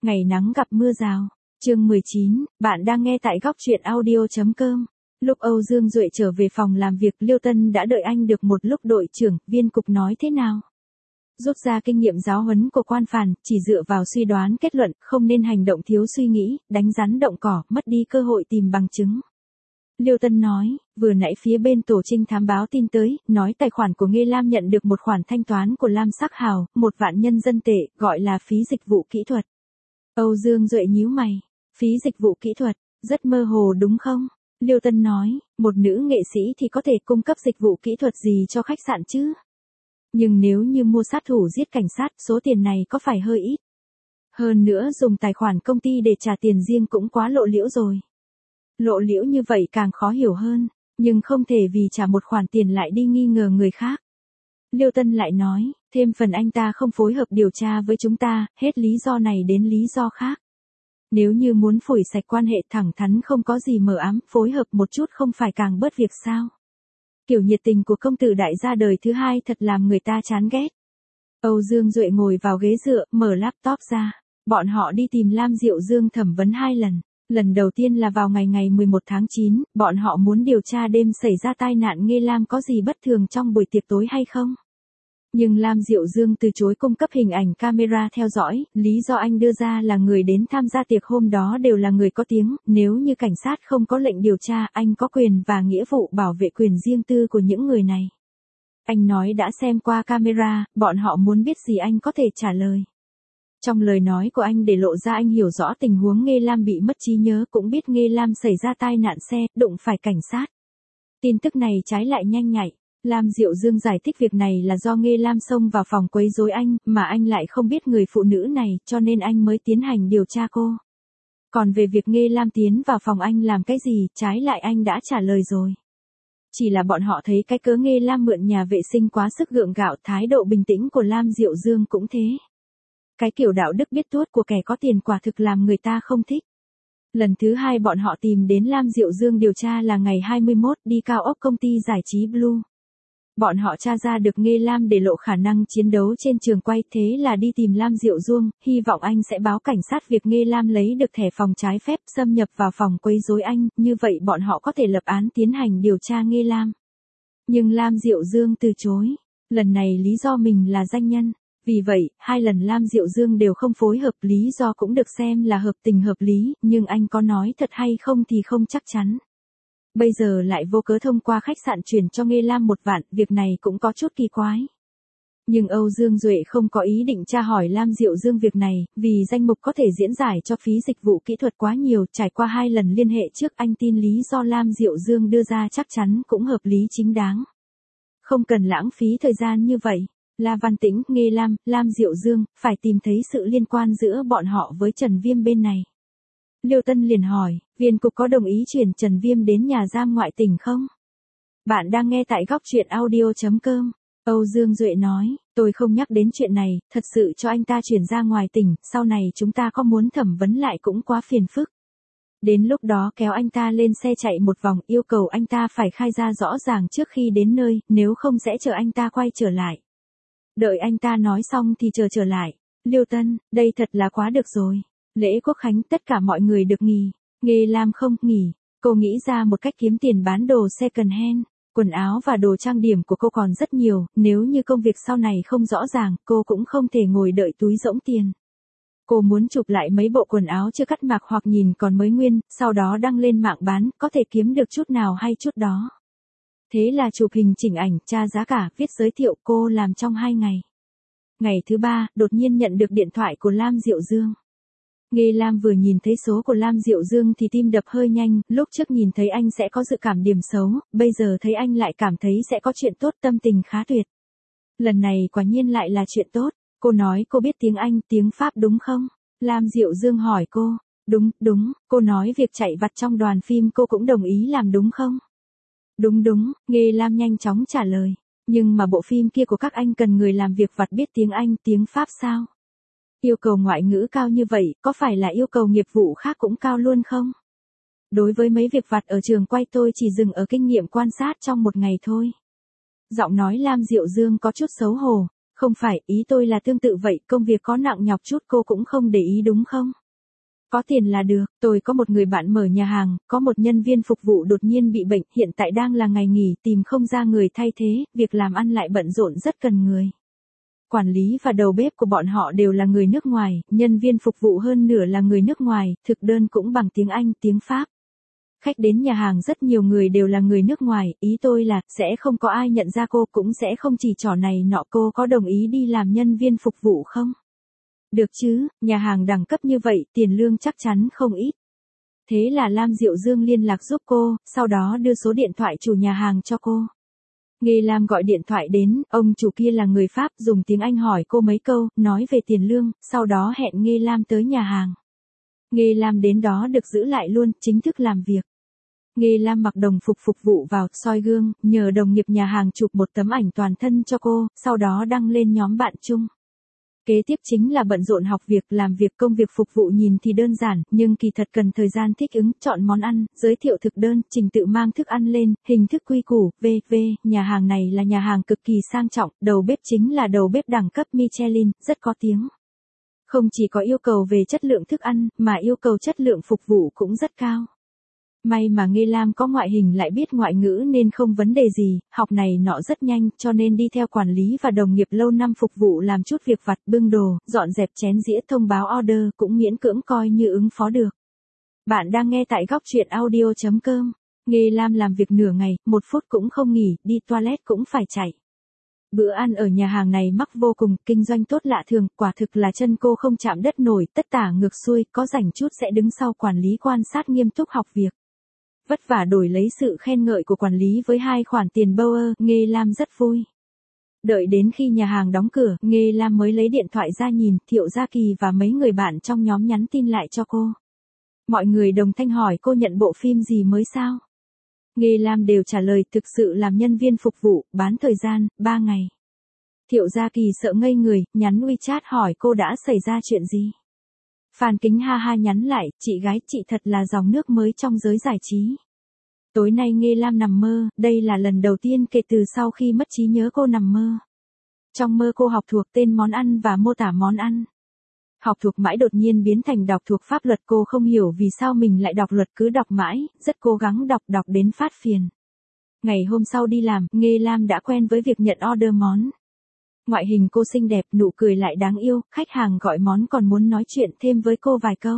Ngày nắng gặp mưa rào. Chương 19, bạn đang nghe tại góc truyện audio.com. Lúc Âu Dương Duệ trở về phòng làm việc, Liêu Tân đã đợi anh được một lúc. Đội trưởng, viên cục nói thế nào? Rút ra kinh nghiệm giáo huấn của quan phàn, chỉ dựa vào suy đoán kết luận, không nên hành động thiếu suy nghĩ, đánh rắn động cỏ, mất đi cơ hội tìm bằng chứng. Liêu Tân nói, vừa nãy phía bên tổ trinh thám báo tin tới, nói tài khoản của Nghê Lam nhận được một khoản thanh toán của Lam Sắc Hào, 1.000.000 nhân dân tệ, gọi là phí dịch vụ kỹ thuật. Âu Dương Duệ nhíu mày, phí dịch vụ kỹ thuật, rất mơ hồ đúng không? Liêu Tân nói, một nữ nghệ sĩ thì có thể cung cấp dịch vụ kỹ thuật gì cho khách sạn chứ? Nhưng nếu như mua sát thủ giết cảnh sát, số tiền này có phải hơi ít? Hơn nữa dùng tài khoản công ty để trả tiền riêng cũng quá lộ liễu rồi. Lộ liễu như vậy càng khó hiểu hơn, nhưng không thể vì trả một khoản tiền lại đi nghi ngờ người khác. Liêu Tân lại nói, thêm phần anh ta không phối hợp điều tra với chúng ta, hết lý do này đến lý do khác. Nếu như muốn phủi sạch quan hệ thẳng thắn không có gì mờ ám, phối hợp một chút không phải càng bớt việc sao? Kiểu nhiệt tình của công tử đại gia đời thứ hai thật làm người ta chán ghét. Âu Dương Duệ ngồi vào ghế dựa, mở laptop ra. Bọn họ đi tìm Lam Diệu Dương thẩm vấn 2 lần. Lần đầu tiên là vào ngày 11 tháng 9, bọn họ muốn điều tra đêm xảy ra tai nạn Nghê Lam có gì bất thường trong buổi tiệc tối hay không. Nhưng Lam Diệu Dương từ chối cung cấp hình ảnh camera theo dõi, lý do anh đưa ra là người đến tham gia tiệc hôm đó đều là người có tiếng, nếu như cảnh sát không có lệnh điều tra, anh có quyền và nghĩa vụ bảo vệ quyền riêng tư của những người này. Anh nói đã xem qua camera, bọn họ muốn biết gì anh có thể trả lời. Trong lời nói của anh để lộ ra anh hiểu rõ tình huống Nghê Lam bị mất trí nhớ, cũng biết Nghê Lam xảy ra tai nạn xe, đụng phải cảnh sát. Tin tức này trái lại nhanh nhạy. Lam Diệu Dương giải thích việc này là do Nghê Lam xông vào phòng quấy rối anh, mà anh lại không biết người phụ nữ này, cho nên anh mới tiến hành điều tra cô. Còn về việc Nghê Lam tiến vào phòng anh làm cái gì, trái lại anh đã trả lời rồi. Chỉ là bọn họ thấy cái cớ Nghê Lam mượn nhà vệ sinh quá sức gượng gạo, thái độ bình tĩnh của Lam Diệu Dương cũng thế. Cái kiểu đạo đức biết tuốt của kẻ có tiền quả thực làm người ta không thích. Lần thứ hai bọn họ tìm đến Lam Diệu Dương điều tra là ngày 21, đi cao ốc công ty giải trí Blue. Bọn họ tra ra được Nghê Lam để lộ khả năng chiến đấu trên trường quay, thế là đi tìm Lam Diệu Dương, hy vọng anh sẽ báo cảnh sát việc Nghê Lam lấy được thẻ phòng trái phép xâm nhập vào phòng quấy rối anh, như vậy bọn họ có thể lập án tiến hành điều tra Nghê Lam. Nhưng Lam Diệu Dương từ chối, lần này lý do mình là danh nhân. Vì vậy, 2 lần Lam Diệu Dương đều không phối hợp, lý do cũng được xem là hợp tình hợp lý, nhưng anh có nói thật hay không thì không chắc chắn. Bây giờ lại vô cớ thông qua khách sạn chuyển cho Nghê Lam 1.000.000, việc này cũng có chút kỳ quái. Nhưng Âu Dương Duệ không có ý định tra hỏi Lam Diệu Dương việc này, vì danh mục có thể diễn giải cho phí dịch vụ kỹ thuật quá nhiều, trải qua 2 lần liên hệ trước anh tin lý do Lam Diệu Dương đưa ra chắc chắn cũng hợp lý chính đáng. Không cần lãng phí thời gian như vậy. La Văn Tĩnh, Nghê Lam, Lam Diệu Dương, phải tìm thấy sự liên quan giữa bọn họ với Trần Viêm bên này. Liêu Tân liền hỏi, viên cục có đồng ý chuyển Trần Viêm đến nhà giam ngoại tỉnh không? Bạn đang nghe tại góc truyện audio.com. Âu Dương Duệ nói, tôi không nhắc đến chuyện này, thật sự cho anh ta chuyển ra ngoài tỉnh, sau này chúng ta có muốn thẩm vấn lại cũng quá phiền phức. Đến lúc đó kéo anh ta lên xe chạy một vòng, yêu cầu anh ta phải khai ra rõ ràng trước khi đến nơi, nếu không sẽ chờ anh ta quay trở lại. Đợi anh ta nói xong thì chờ trở lại. Liêu Tân, đây thật là quá được rồi. Lễ Quốc Khánh tất cả mọi người được nghỉ. Nghê Lam không nghỉ. Cô nghĩ ra một cách kiếm tiền bán đồ second hand. Quần áo và đồ trang điểm của cô còn rất nhiều, nếu như công việc sau này không rõ ràng, cô cũng không thể ngồi đợi túi rỗng tiền. Cô muốn chụp lại mấy bộ quần áo chưa cắt mặc hoặc nhìn còn mới nguyên, sau đó đăng lên mạng bán, có thể kiếm được chút nào hay chút đó. Thế là chụp hình chỉnh ảnh, tra giá cả, viết giới thiệu, cô làm trong 2 ngày. Ngày thứ 3, đột nhiên nhận được điện thoại của Lam Diệu Dương. Nghê Lam vừa nhìn thấy số của Lam Diệu Dương thì tim đập hơi nhanh, lúc trước nhìn thấy anh sẽ có dự cảm điểm xấu, bây giờ thấy anh lại cảm thấy sẽ có chuyện tốt, tâm tình khá tuyệt. Lần này quả nhiên lại là chuyện tốt, cô nói cô biết tiếng Anh, tiếng Pháp đúng không? Lam Diệu Dương hỏi cô, đúng, cô nói việc chạy vặt trong đoàn phim cô cũng đồng ý làm đúng không? Đúng, Nghê Lam nhanh chóng trả lời. Nhưng mà bộ phim kia của các anh cần người làm việc vặt biết tiếng Anh, tiếng Pháp sao? Yêu cầu ngoại ngữ cao như vậy, có phải là yêu cầu nghiệp vụ khác cũng cao luôn không? Đối với mấy việc vặt ở trường quay tôi chỉ dừng ở kinh nghiệm quan sát trong 1 ngày thôi. Giọng nói Lam Diệu Dương có chút xấu hổ. Không phải, ý tôi là tương tự vậy, công việc có nặng nhọc chút cô cũng không để ý đúng không? Có tiền là được, tôi có một người bạn mở nhà hàng, có một nhân viên phục vụ đột nhiên bị bệnh, hiện tại đang là ngày nghỉ, tìm không ra người thay thế, việc làm ăn lại bận rộn rất cần người. Quản lý và đầu bếp của bọn họ đều là người nước ngoài, nhân viên phục vụ hơn nửa là người nước ngoài, thực đơn cũng bằng tiếng Anh, tiếng Pháp. Khách đến nhà hàng rất nhiều người đều là người nước ngoài, ý tôi là, sẽ không có ai nhận ra cô, cũng sẽ không chỉ trò này nọ. Cô có đồng ý đi làm nhân viên phục vụ không? Được chứ, nhà hàng đẳng cấp như vậy, tiền lương chắc chắn không ít. Thế là Lam Diệu Dương liên lạc giúp cô, sau đó đưa số điện thoại chủ nhà hàng cho cô. Nghê Lam gọi điện thoại đến, ông chủ kia là người Pháp, dùng tiếng Anh hỏi cô mấy câu, nói về tiền lương, sau đó hẹn Nghê Lam tới nhà hàng. Nghê Lam đến đó được giữ lại luôn, chính thức làm việc. Nghê Lam mặc đồng phục phục vụ vào, soi gương, nhờ đồng nghiệp nhà hàng chụp một tấm ảnh toàn thân cho cô, sau đó đăng lên nhóm bạn chung. Kế tiếp chính là bận rộn học việc, làm việc. Công việc phục vụ nhìn thì đơn giản, nhưng kỳ thật cần thời gian thích ứng, chọn món ăn, giới thiệu thực đơn, trình tự mang thức ăn lên, hình thức quy củ, v.v. Nhà hàng này là nhà hàng cực kỳ sang trọng, đầu bếp chính là đầu bếp đẳng cấp Michelin, rất có tiếng. Không chỉ có yêu cầu về chất lượng thức ăn, mà yêu cầu chất lượng phục vụ cũng rất cao. May mà Nghê Lam có ngoại hình lại biết ngoại ngữ nên không vấn đề gì, học này nọ rất nhanh, cho nên đi theo quản lý và đồng nghiệp lâu năm phục vụ làm chút việc vặt, bưng đồ, dọn dẹp chén dĩa, thông báo order, cũng miễn cưỡng coi như ứng phó được. Bạn đang nghe tại góc truyện audio.com. Nghê Lam làm việc nửa ngày, 1 phút cũng không nghỉ, đi toilet cũng phải chạy. Bữa ăn ở nhà hàng này mắc vô cùng, kinh doanh tốt lạ thường, quả thực là chân cô không chạm đất nổi, tất tả ngược xuôi, có rảnh chút sẽ đứng sau quản lý quan sát nghiêm túc học việc. Vất vả đổi lấy sự khen ngợi của quản lý với 2 khoản tiền Bauer, Nghê Lam rất vui. Đợi đến khi nhà hàng đóng cửa, Nghê Lam mới lấy điện thoại ra nhìn, Thiệu Gia Kỳ và mấy người bạn trong nhóm nhắn tin lại cho cô. Mọi người đồng thanh hỏi cô nhận bộ phim gì mới sao? Nghê Lam đều trả lời thực sự làm nhân viên phục vụ, bán thời gian, 3 ngày. Thiệu Gia Kỳ sợ ngây người, nhắn WeChat hỏi cô đã xảy ra chuyện gì? Phan Kính ha ha nhắn lại, chị gái chị thật là dòng nước mới trong giới giải trí. Tối nay Nghê Lam nằm mơ, đây là lần đầu tiên kể từ sau khi mất trí nhớ cô nằm mơ. Trong mơ cô học thuộc tên món ăn và mô tả món ăn. Học thuộc mãi đột nhiên biến thành đọc thuộc pháp luật, cô không hiểu vì sao mình lại đọc luật, cứ đọc mãi, rất cố gắng đọc đến phát phiền. Ngày hôm sau đi làm, Nghê Lam đã quen với việc nhận order món. Ngoại hình cô xinh đẹp, nụ cười lại đáng yêu, khách hàng gọi món còn muốn nói chuyện thêm với cô vài câu.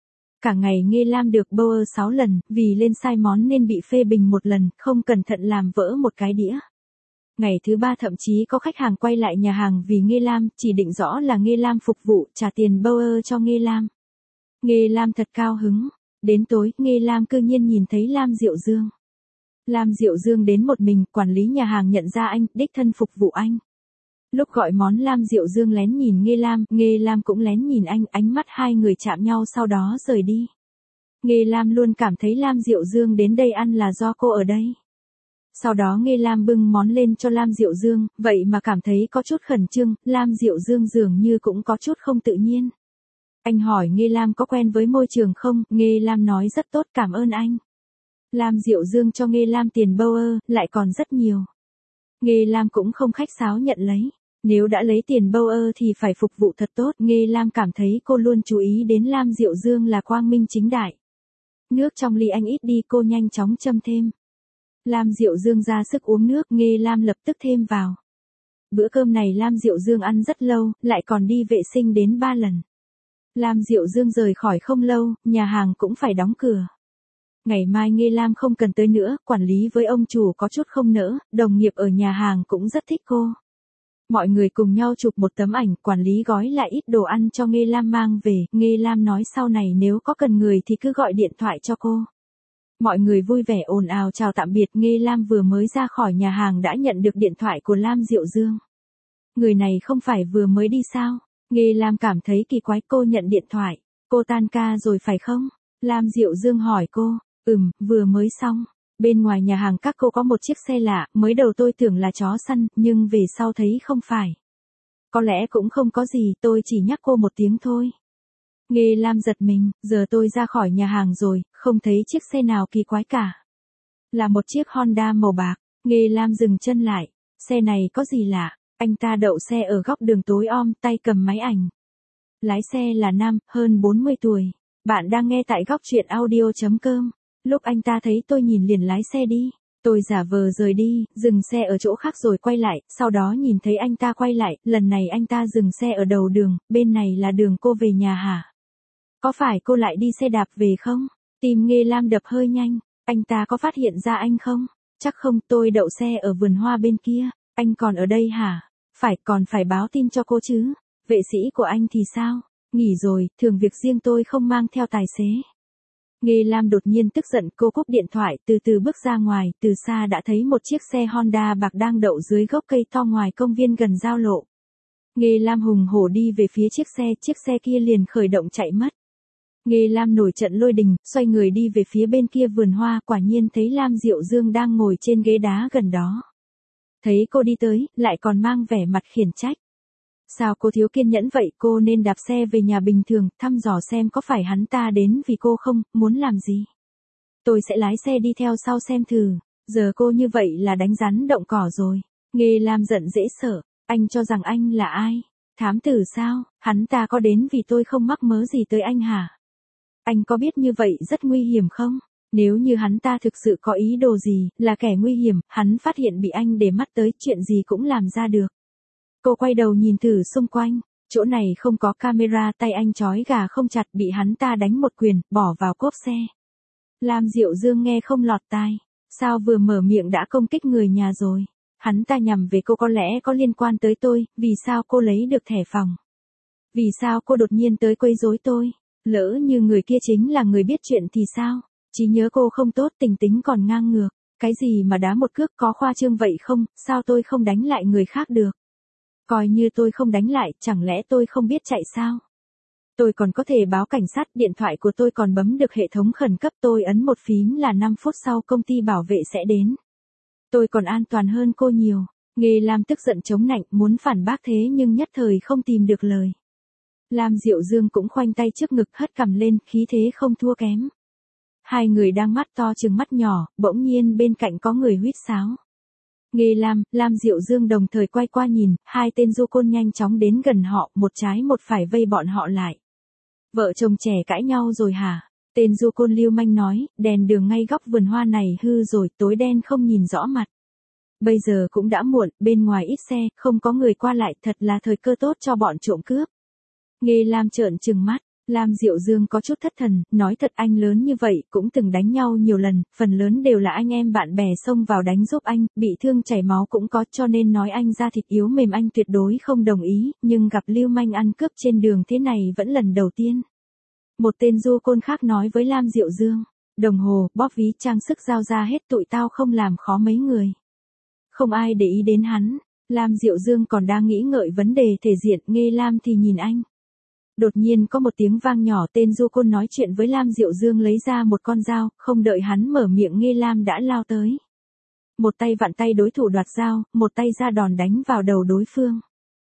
Cả ngày Nghê Lam được Bauer 6 lần, vì lên sai món nên bị phê bình 1 lần, không cẩn thận làm vỡ một cái đĩa. Ngày thứ 3 thậm chí có khách hàng quay lại nhà hàng vì Nghê Lam, chỉ định rõ là Nghê Lam phục vụ, trả tiền Bauer cho Nghê Lam. Nghê Lam thật cao hứng. Đến tối, Nghê Lam cư nhiên nhìn thấy Lam Diệu Dương. Lam Diệu Dương đến một mình, quản lý nhà hàng nhận ra anh, đích thân phục vụ anh. Lúc gọi món Lam Diệu Dương lén nhìn Nghê Lam cũng lén nhìn anh, ánh mắt hai người chạm nhau sau đó rời đi. Nghê Lam luôn cảm thấy Lam Diệu Dương đến đây ăn là do cô ở đây. Sau đó Nghê Lam bưng món lên cho Lam Diệu Dương, vậy mà cảm thấy có chút khẩn trương, Lam Diệu Dương dường như cũng có chút không tự nhiên. Anh hỏi Nghê Lam có quen với môi trường không, Nghê Lam nói rất tốt, cảm ơn anh. Lam Diệu Dương cho Nghê Lam tiền Bauer, lại còn rất nhiều. Nghê Lam cũng không khách sáo nhận lấy. Nếu đã lấy tiền Bauer thì phải phục vụ thật tốt, Nghê Lam cảm thấy cô luôn chú ý đến Lam Diệu Dương là quang minh chính đại. Nước trong ly anh ít đi, cô nhanh chóng châm thêm. Lam Diệu Dương ra sức uống nước, Nghê Lam lập tức thêm vào. Bữa cơm này Lam Diệu Dương ăn rất lâu, lại còn đi vệ sinh đến 3 lần. Lam Diệu Dương rời khỏi không lâu, nhà hàng cũng phải đóng cửa. Ngày mai Nghê Lam không cần tới nữa, quản lý với ông chủ có chút không nỡ, đồng nghiệp ở nhà hàng cũng rất thích cô. Mọi người cùng nhau chụp một tấm ảnh, quản lý gói lại ít đồ ăn cho Nghê Lam mang về, Nghê Lam nói sau này nếu có cần người thì cứ gọi điện thoại cho cô. Mọi người vui vẻ ồn ào chào tạm biệt, Nghê Lam vừa mới ra khỏi nhà hàng đã nhận được điện thoại của Lam Diệu Dương. Người này không phải vừa mới đi sao? Nghê Lam cảm thấy kỳ quái, cô nhận điện thoại. Cô tan ca rồi phải không? Lam Diệu Dương hỏi cô. Vừa mới xong. Bên ngoài nhà hàng các cô có một chiếc xe lạ, mới đầu tôi tưởng là chó săn, nhưng về sau thấy không phải. Có lẽ cũng không có gì, tôi chỉ nhắc cô một tiếng thôi. Nghê Lam giật mình, giờ tôi ra khỏi nhà hàng rồi, không thấy chiếc xe nào kỳ quái cả. Là một chiếc Honda màu bạc, Nghê Lam dừng chân lại. Xe này có gì lạ? Anh ta đậu xe ở góc đường tối om, tay cầm máy ảnh. Lái xe là nam, hơn 40 tuổi. Bạn đang nghe tại góc chuyện audio.com. Lúc anh ta thấy tôi nhìn liền lái xe đi. Tôi giả vờ rời đi, dừng xe ở chỗ khác rồi quay lại, sau đó nhìn thấy anh ta quay lại, lần này anh ta dừng xe ở đầu đường, bên này là đường cô về nhà hả? Có phải cô lại đi xe đạp về không? Tim Nghê Lam đập hơi nhanh, anh ta có phát hiện ra anh không? Chắc không, tôi đậu xe ở vườn hoa bên kia, anh còn ở đây hả? Phải, còn phải báo tin cho cô chứ. Vệ sĩ của anh thì sao? Nghỉ rồi, thường việc riêng tôi không mang theo tài xế. Nghê Lam đột nhiên tức giận, cô cúp điện thoại, từ từ bước ra ngoài, từ xa đã thấy một chiếc xe Honda bạc đang đậu dưới gốc cây to ngoài công viên gần giao lộ. Nghê Lam hùng hổ đi về phía chiếc xe kia liền khởi động chạy mất. Nghê Lam nổi trận lôi đình, xoay người đi về phía bên kia vườn hoa, quả nhiên thấy Lam Diệu Dương đang ngồi trên ghế đá gần đó. Thấy cô đi tới, lại còn mang vẻ mặt khiển trách. Sao cô thiếu kiên nhẫn vậy, cô nên đạp xe về nhà bình thường, thăm dò xem có phải hắn ta đến vì cô không, muốn làm gì. Tôi sẽ lái xe đi theo sau xem thử, giờ cô như vậy là đánh rắn động cỏ rồi. Nghê Lam giận dễ sợ, anh cho rằng anh là ai? Thám tử sao, hắn ta có đến vì tôi không mắc mớ gì tới anh hả? Anh có biết như vậy rất nguy hiểm không? Nếu như hắn ta thực sự có ý đồ gì, là kẻ nguy hiểm, hắn phát hiện bị anh để mắt tới, chuyện gì cũng làm ra được. Cô quay đầu nhìn thử xung quanh, chỗ này không có camera, tay anh trói gà không chặt, bị hắn ta đánh một quyền, bỏ vào cốp xe. Lam Diệu Dương nghe không lọt tai, sao vừa mở miệng đã công kích người nhà rồi? Hắn ta nhằm về cô, có lẽ có liên quan tới tôi, vì sao cô lấy được thẻ phòng? Vì sao cô đột nhiên tới quấy rối tôi? Lỡ như người kia chính là người biết chuyện thì sao? Trí nhớ cô không tốt, tình tính còn ngang ngược. Cái gì mà đá một cước, có khoa trương vậy không? Sao tôi không đánh lại người khác được? Coi như tôi không đánh lại, chẳng lẽ tôi không biết chạy sao? Tôi còn có thể báo cảnh sát, điện thoại của tôi còn bấm được hệ thống khẩn cấp, tôi ấn một phím là 5 phút sau công ty bảo vệ sẽ đến. Tôi còn an toàn hơn cô nhiều. Nghê Lam tức giận chống nạnh, muốn phản bác thế nhưng nhất thời không tìm được lời. Lam Diệu Dương cũng khoanh tay trước ngực, hất cằm lên, khí thế không thua kém. Hai người đang mắt to trừng mắt nhỏ, bỗng nhiên bên cạnh có người huýt sáo. Nghê Lam, Lam Diệu Dương đồng thời quay qua nhìn, hai tên du côn nhanh chóng đến gần họ, một trái một phải vây bọn họ lại. Vợ chồng trẻ cãi nhau rồi hả? Tên du côn lưu manh nói, đèn đường ngay góc vườn hoa này hư rồi, tối đen không nhìn rõ mặt. Bây giờ cũng đã muộn, bên ngoài ít xe, không có người qua lại, thật là thời cơ tốt cho bọn trộm cướp. Nghê Lam trợn trừng mắt, Lam Diệu Dương có chút thất thần, nói thật, anh lớn như vậy, cũng từng đánh nhau nhiều lần, phần lớn đều là anh em bạn bè xông vào đánh giúp anh, bị thương chảy máu cũng có, cho nên nói anh da thịt yếu mềm anh tuyệt đối không đồng ý, nhưng gặp lưu manh ăn cướp trên đường thế này vẫn lần đầu tiên. Một tên du côn khác nói với Lam Diệu Dương, đồng hồ, bóp ví, trang sức giao ra hết, tụi tao không làm khó mấy người. Không ai để ý đến hắn, Lam Diệu Dương còn đang nghĩ ngợi vấn đề thể diện, Nghê Lam thì nhìn anh. Đột nhiên có một tiếng vang nhỏ, tên du côn nói chuyện với Lam Diệu Dương lấy ra một con dao, không đợi hắn mở miệng Nghê Lam đã lao tới. Một tay vặn tay đối thủ đoạt dao, một tay ra đòn đánh vào đầu đối phương.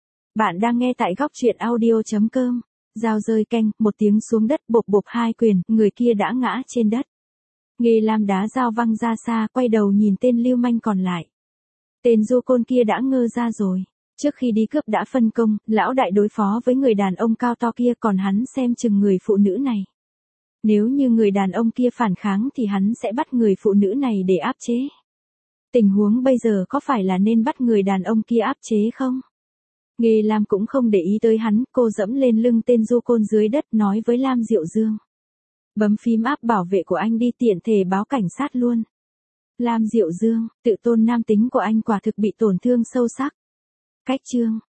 Bạn đang nghe tại góc chuyện audio.com. Dao rơi keng, một tiếng xuống đất, bộp bộp hai quyền, người kia đã ngã trên đất. Nghê Lam đá dao văng ra xa, quay đầu nhìn tên lưu manh còn lại. Tên du côn kia đã ngơ ra rồi. Trước khi đi cướp đã phân công, lão đại đối phó với người đàn ông cao to kia, còn hắn xem chừng người phụ nữ này. Nếu như người đàn ông kia phản kháng thì hắn sẽ bắt người phụ nữ này để áp chế. Tình huống bây giờ có phải là nên bắt người đàn ông kia áp chế không? Nghê Lam cũng không để ý tới hắn, cô dẫm lên lưng tên du côn dưới đất, nói với Lam Diệu Dương. Bấm phím áp bảo vệ của anh đi, tiện thể báo cảnh sát luôn. Lam Diệu Dương, tự tôn nam tính của anh quả thực bị tổn thương sâu sắc. Cách chương